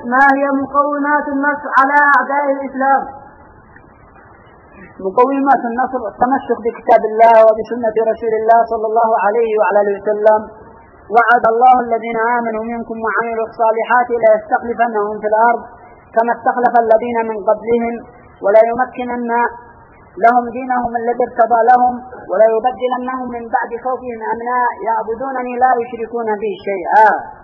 ما هي مقومات النصر على أعداء الإسلام؟ مقومات النصر التمسك بكتاب الله وبسنة رسول الله صلى الله عليه وعلى آله وسلم. وعد الله الذين آمنوا منكم وعملوا الصالحات ليستخلفنهم في الأرض كما استخلف الذين من قبلهم ولا يمكنن لهم دينهم الذي ارتضى لهم ولا يبدلنهم من بعد خوفهم أمنا يعبدونني لا يشركون بي شيئا.